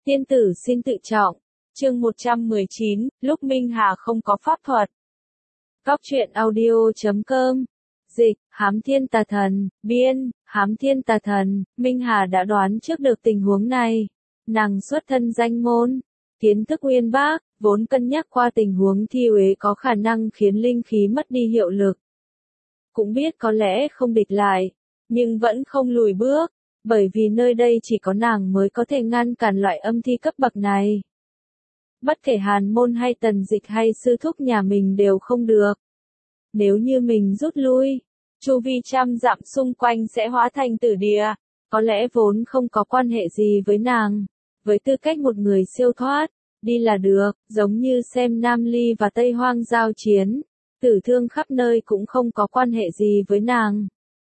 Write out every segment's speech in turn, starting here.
Tiên tử xin tự trọng. Chương 119, lúc Minh Hà không có pháp thuật. Góc truyện audio.com. Dịch, Hám Thiên Tà Thần, biên, Hám Thiên Tà Thần. Minh Hà đã đoán trước được tình huống này. Nàng xuất thân danh môn, kiến thức uyên bác, vốn cân nhắc qua tình huống thi uế có khả năng khiến linh khí mất đi hiệu lực. Cũng biết có lẽ không địch lại, nhưng vẫn không lùi bước, bởi vì nơi đây chỉ có nàng mới có thể ngăn cản loại âm thi cấp bậc này. Bất kể Hàn Môn hay Tần Dịch hay sư thúc nhà mình đều không được. Nếu như mình rút lui, chu vi trăm dặm xung quanh sẽ hóa thành tử địa, có lẽ vốn không có quan hệ gì với nàng. Với tư cách một người siêu thoát, đi là được, giống như xem Nam Ly và Tây Hoang giao chiến, tử thương khắp nơi cũng không có quan hệ gì với nàng.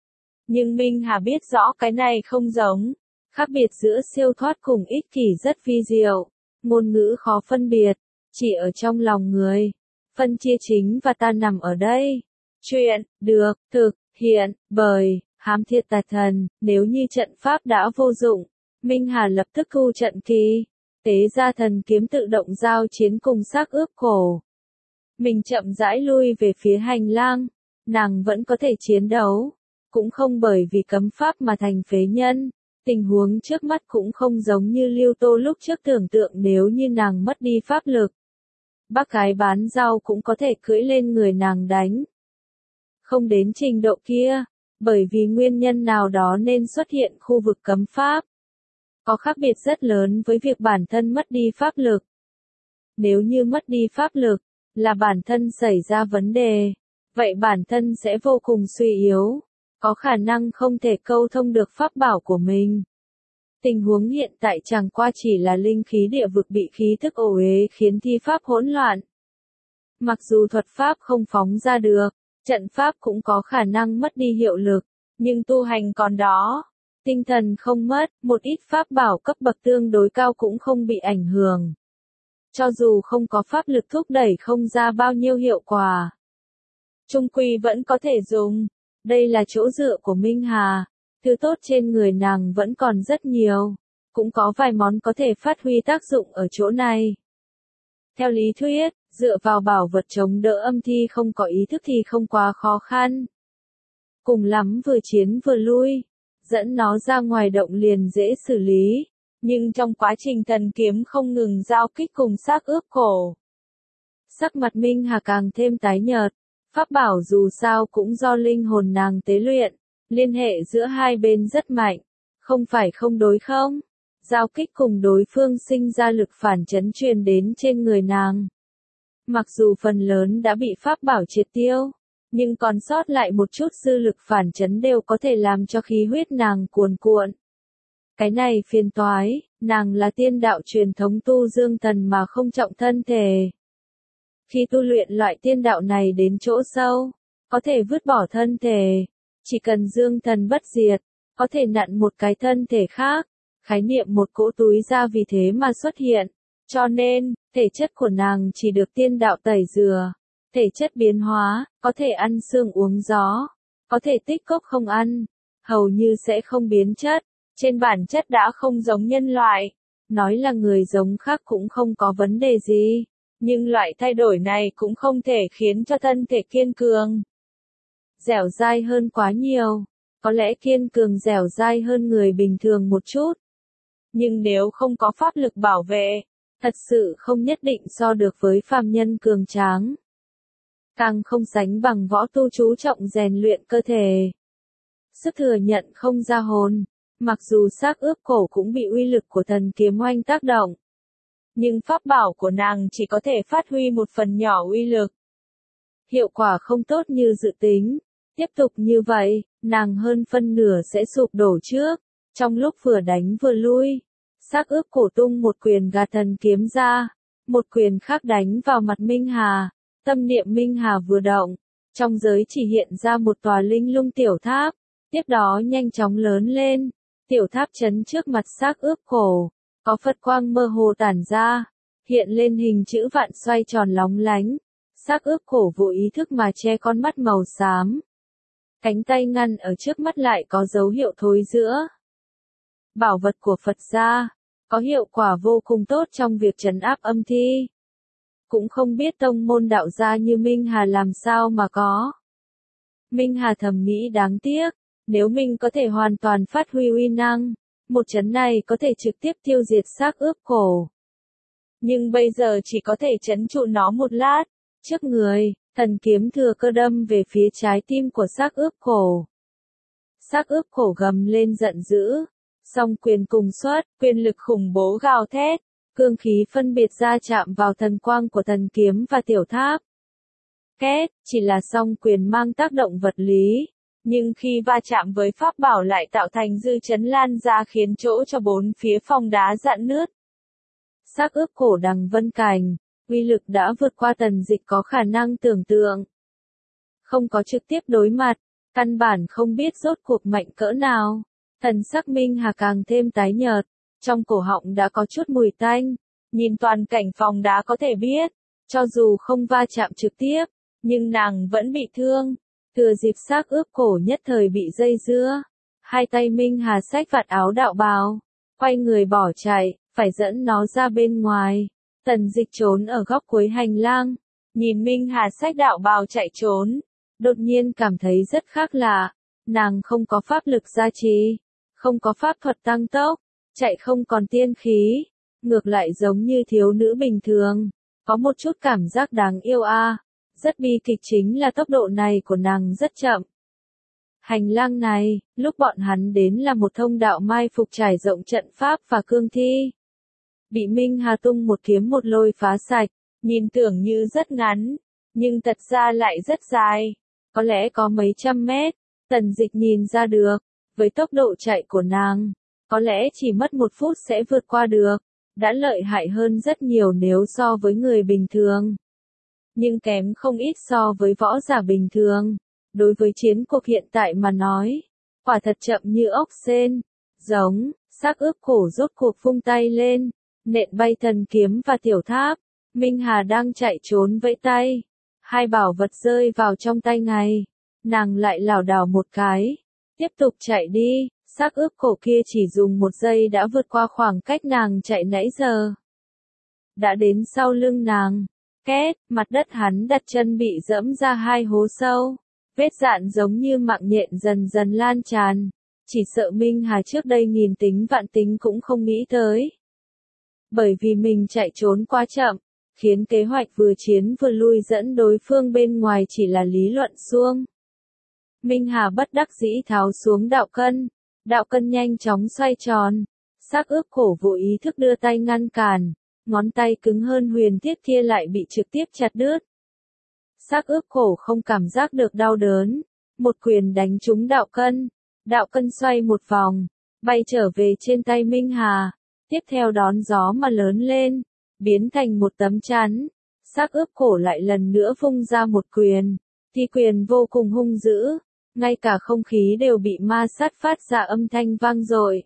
Nhưng Minh Hà biết rõ cái này không giống, khác biệt giữa siêu thoát cùng ích kỷ rất vi diệu, ngôn ngữ khó phân biệt, chỉ ở trong lòng người. Phân chia chính và ta nằm ở đây. Chuyện, được, thực, hiện, bởi, Hám Thiên Tà Thần. Nếu như trận pháp đã vô dụng, Minh Hà lập tức thu trận kỳ, tế ra thần kiếm tự động giao chiến cùng xác ướp cổ. Mình chậm rãi lui về phía hành lang, nàng vẫn có thể chiến đấu, cũng không bởi vì cấm pháp mà thành phế nhân. Tình huống trước mắt cũng không giống như Lưu Tô lúc trước tưởng tượng, nếu như nàng mất đi pháp lực, bác gái bán rau cũng có thể cưỡi lên người nàng đánh. Không đến trình độ kia, bởi vì nguyên nhân nào đó nên xuất hiện khu vực cấm pháp. Có khác biệt rất lớn với việc bản thân mất đi pháp lực. Nếu như mất đi pháp lực, là bản thân xảy ra vấn đề, vậy bản thân sẽ vô cùng suy yếu, có khả năng không thể câu thông được pháp bảo của mình. Tình huống hiện tại chẳng qua chỉ là linh khí địa vực bị khí thức ô uế khiến thi pháp hỗn loạn. Mặc dù thuật pháp không phóng ra được, trận pháp cũng có khả năng mất đi hiệu lực, nhưng tu hành còn đó. Tinh thần không mất, một ít pháp bảo cấp bậc tương đối cao cũng không bị ảnh hưởng. Cho dù không có pháp lực thúc đẩy không ra bao nhiêu hiệu quả, chung quy vẫn có thể dùng. Đây là chỗ dựa của Minh Hà, thứ tốt trên người nàng vẫn còn rất nhiều, cũng có vài món có thể phát huy tác dụng ở chỗ này. Theo lý thuyết, dựa vào bảo vật chống đỡ âm thi không có ý thức thì không quá khó khăn. Cùng lắm vừa chiến vừa lui, dẫn nó ra ngoài động liền dễ xử lý, nhưng trong quá trình thần kiếm không ngừng giao kích cùng xác ướp cổ, sắc mặt Minh Hà càng thêm tái nhợt. Pháp bảo dù sao cũng do linh hồn nàng tế luyện, liên hệ giữa hai bên rất mạnh, không phải không đối không? Giao kích cùng đối phương sinh ra lực phản chấn truyền đến trên người nàng. Mặc dù phần lớn đã bị pháp bảo triệt tiêu, nhưng còn sót lại một chút dư lực phản chấn đều có thể làm cho khí huyết nàng cuồn cuộn. Cái này phiền toái, nàng là tiên đạo truyền thống tu dương thần mà không trọng thân thể. Khi tu luyện loại tiên đạo này đến chỗ sâu, có thể vứt bỏ thân thể, chỉ cần dương thần bất diệt, có thể nặn một cái thân thể khác, khái niệm một cỗ túi ra vì thế mà xuất hiện, cho nên, thể chất của nàng chỉ được tiên đạo tẩy rửa, thể chất biến hóa, có thể ăn xương uống gió, có thể tích cốc không ăn, hầu như sẽ không biến chất, trên bản chất đã không giống nhân loại, nói là người giống khác cũng không có vấn đề gì. Nhưng loại thay đổi này cũng không thể khiến cho thân thể kiên cường, dẻo dai hơn quá nhiều. Có lẽ kiên cường dẻo dai hơn người bình thường một chút. Nhưng nếu không có pháp lực bảo vệ, thật sự không nhất định so được với phàm nhân cường tráng. Càng không sánh bằng võ tu chú trọng rèn luyện cơ thể. Sức thừa nhận không ra hồn, mặc dù xác ướp cổ cũng bị uy lực của thần kiếm oanh tác động. Nhưng pháp bảo của nàng chỉ có thể phát huy một phần nhỏ uy lực. Hiệu quả không tốt như dự tính. Tiếp tục như vậy, nàng hơn phân nửa sẽ sụp đổ trước. Trong lúc vừa đánh vừa lui, xác ướp cổ tung một quyền gạt thần kiếm ra, một quyền khác đánh vào mặt Minh Hà. Tâm niệm Minh Hà vừa động, trong giới chỉ hiện ra một tòa linh lung tiểu tháp, tiếp đó nhanh chóng lớn lên. Tiểu tháp chấn trước mặt xác ướp cổ. Có Phật quang mơ hồ tản ra, hiện lên hình chữ vạn xoay tròn lóng lánh, xác ướp cổ vô ý thức mà che con mắt màu xám. Cánh tay ngăn ở trước mắt lại có dấu hiệu thối rữa. Bảo vật của Phật gia, có hiệu quả vô cùng tốt trong việc trấn áp âm thi. Cũng không biết tông môn đạo gia như Minh Hà làm sao mà có. Minh Hà thầm nghĩ đáng tiếc, nếu mình có thể hoàn toàn phát huy uy năng, một trấn này có thể trực tiếp tiêu diệt xác ướp cổ. Nhưng bây giờ chỉ có thể trấn trụ nó một lát, trước người, thần kiếm thừa cơ đâm về phía trái tim của xác ướp cổ. Xác ướp cổ gầm lên giận dữ, song quyền cùng xuất, quyền lực khủng bố gào thét, cương khí phân biệt ra chạm vào thần quang của thần kiếm và tiểu tháp. Két, chỉ là song quyền mang tác động vật lý, nhưng khi va chạm với pháp bảo lại tạo thành dư chấn lan ra khiến chỗ cho bốn phía phong đá rạn nứt. Xác ướp cổ đằng vân cành, uy lực đã vượt qua Tần Dịch có khả năng tưởng tượng. Không có trực tiếp đối mặt, căn bản không biết rốt cuộc mạnh cỡ nào. Thần sắc Minh Hà càng thêm tái nhợt, trong cổ họng đã có chút mùi tanh, nhìn toàn cảnh phòng đá có thể biết, cho dù không va chạm trực tiếp, nhưng nàng vẫn bị thương. Thừa dịp xác ướp cổ nhất thời bị dây dưa, hai tay Minh Hà xách vạt áo đạo bào, quay người bỏ chạy, phải dẫn nó ra bên ngoài. Tần Dịch trốn ở góc cuối hành lang, nhìn Minh Hà xách đạo bào chạy trốn, đột nhiên cảm thấy rất khác lạ. Nàng không có pháp lực gia trì, không có pháp thuật tăng tốc, chạy không còn tiên khí, ngược lại giống như thiếu nữ bình thường, có một chút cảm giác đáng yêu a. Rất bi kịch chính là tốc độ này của nàng rất chậm. Hành lang này, lúc bọn hắn đến là một thông đạo mai phục trải rộng trận pháp và cương thi. Bị Minh Hà tung một kiếm một lôi phá sạch, nhìn tưởng như rất ngắn, nhưng thật ra lại rất dài, có lẽ có mấy trăm mét. Tần Dịch nhìn ra được, với tốc độ chạy của nàng, có lẽ chỉ mất 1 phút sẽ vượt qua được, đã lợi hại hơn rất nhiều nếu so với người bình thường. Nhưng kém không ít so với võ giả bình thường. Đối với chiến cuộc hiện tại mà nói, quả thật chậm như ốc sên. Giống, xác ướp cổ rốt cuộc vung tay lên, nện bay thần kiếm và tiểu tháp. Minh Hà đang chạy trốn vẫy tay, hai bảo vật rơi vào trong tay ngài. Nàng lại lảo đảo một cái, tiếp tục chạy đi. Xác ướp cổ kia chỉ dùng 1 giây đã vượt qua khoảng cách nàng chạy nãy giờ. Đã đến sau lưng nàng. Két, mặt đất hắn đặt chân bị dẫm ra 2 hố sâu. Vết dạn giống như mạng nhện dần dần lan tràn. Chỉ sợ Minh Hà trước đây nghìn tính vạn tính cũng không nghĩ tới. Bởi vì mình chạy trốn quá chậm, khiến kế hoạch vừa chiến vừa lui dẫn đối phương bên ngoài chỉ là lý luận suông. Minh Hà bất đắc dĩ tháo xuống đạo cân nhanh chóng xoay tròn. Xác ướp cổ vô ý thức đưa tay ngăn cản. Ngón tay cứng hơn huyền thiết kia lại bị trực tiếp chặt đứt. Xác ướp cổ không cảm giác được đau đớn, một quyền đánh trúng đạo cân xoay một vòng, bay trở về trên tay Minh Hà, tiếp theo đón gió mà lớn lên, biến thành một tấm chắn. Xác ướp cổ lại lần nữa vung ra một quyền, thì quyền vô cùng hung dữ, ngay cả không khí đều bị ma sát phát ra âm thanh vang dội.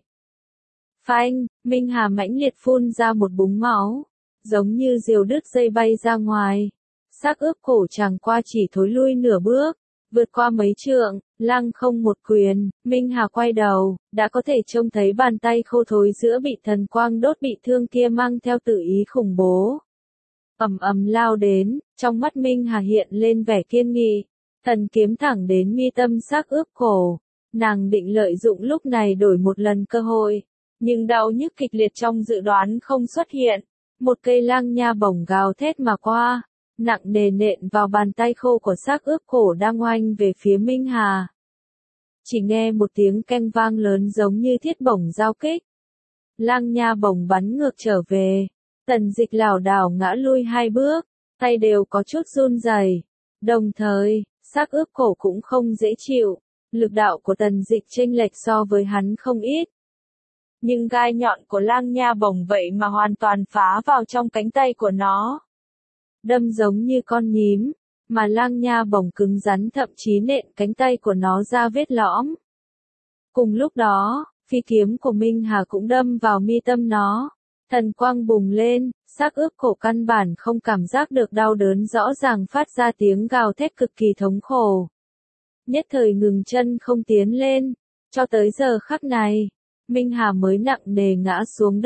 Phanh, Minh Hà mãnh liệt phun ra một búng máu, giống như diều đứt dây bay ra ngoài. Xác ướp cổ chẳng qua chỉ thối lui nửa bước, vượt qua mấy trượng, lăng không một quyền. Minh Hà quay đầu, đã có thể trông thấy bàn tay khô thối giữa bị thần quang đốt bị thương kia mang theo tự ý khủng bố. Ầm ầm lao đến, trong mắt Minh Hà hiện lên vẻ kiên nghị, thần kiếm thẳng đến mi tâm xác ướp cổ. Nàng định lợi dụng lúc này đổi một lần cơ hội. Nhưng đau nhức kịch liệt trong dự đoán không xuất hiện. Một cây lang nha bổng gào thét mà qua, nặng nề nện vào bàn tay khô của xác ướp cổ đang oanh về phía Minh Hà. Chỉ nghe một tiếng keng vang lớn giống như thiết bổng giao kích. Lang nha bổng bắn ngược trở về. Tần Dịch lảo đảo ngã lui 2 bước, tay đều có chút run rẩy. Đồng thời, xác ướp cổ cũng không dễ chịu. Lực đạo của Tần Dịch chênh lệch so với hắn không ít. Nhưng gai nhọn của lang nha bổng vậy mà hoàn toàn phá vào trong cánh tay của nó. Đâm giống như con nhím, mà lang nha bổng cứng rắn thậm chí nện cánh tay của nó ra vết lõm. Cùng lúc đó, phi kiếm của Minh Hà cũng đâm vào mi tâm nó. Thần quang bùng lên, xác ướp cổ căn bản không cảm giác được đau đớn rõ ràng phát ra tiếng gào thét cực kỳ thống khổ. Nhất thời ngừng chân không tiến lên, cho tới giờ khắc này. Minh Hà mới nặng nề ngã xuống đất,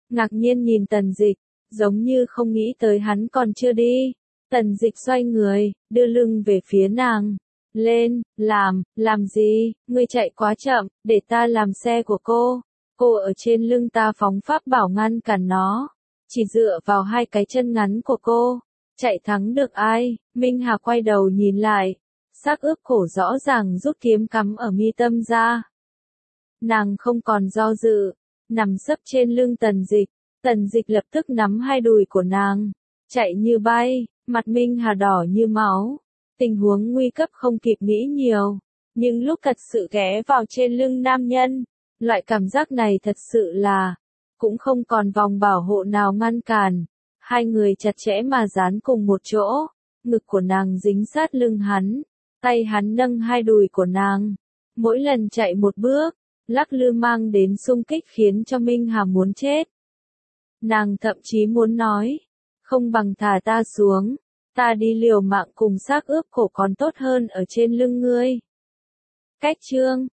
ngạc nhiên nhìn Tần Dịch, giống như không nghĩ tới hắn còn chưa đi. Tần Dịch xoay người, đưa lưng về phía nàng. Lên, làm gì, ngươi chạy quá chậm, để ta làm xe của cô. Cô ở trên lưng ta phóng pháp bảo ngăn cản nó. Chỉ dựa vào hai cái chân ngắn của cô. Chạy thắng được ai? Minh Hà quay đầu nhìn lại. Xác ướp cổ rõ ràng rút kiếm cắm ở mi tâm ra. Nàng không còn do dự. Nằm sấp trên lưng Tần Dịch. Tần Dịch lập tức nắm hai đùi của nàng. Chạy như bay, mặt Minh Hà đỏ như máu. Tình huống nguy cấp không kịp nghĩ nhiều. Nhưng lúc thật sự ghé vào trên lưng nam nhân. Loại cảm giác này thật sự là. Cũng không còn vòng bảo hộ nào ngăn cản. Hai người chặt chẽ mà dán cùng một chỗ. Ngực của nàng dính sát lưng hắn. Tay hắn nâng hai đùi của nàng. Mỗi lần chạy một bước, lắc lư mang đến xung kích khiến cho Minh Hà muốn chết. Nàng thậm chí muốn nói. Không bằng thả ta xuống. Ta đi liều mạng cùng xác ướp cổ còn tốt hơn ở trên lưng ngươi. Cách chương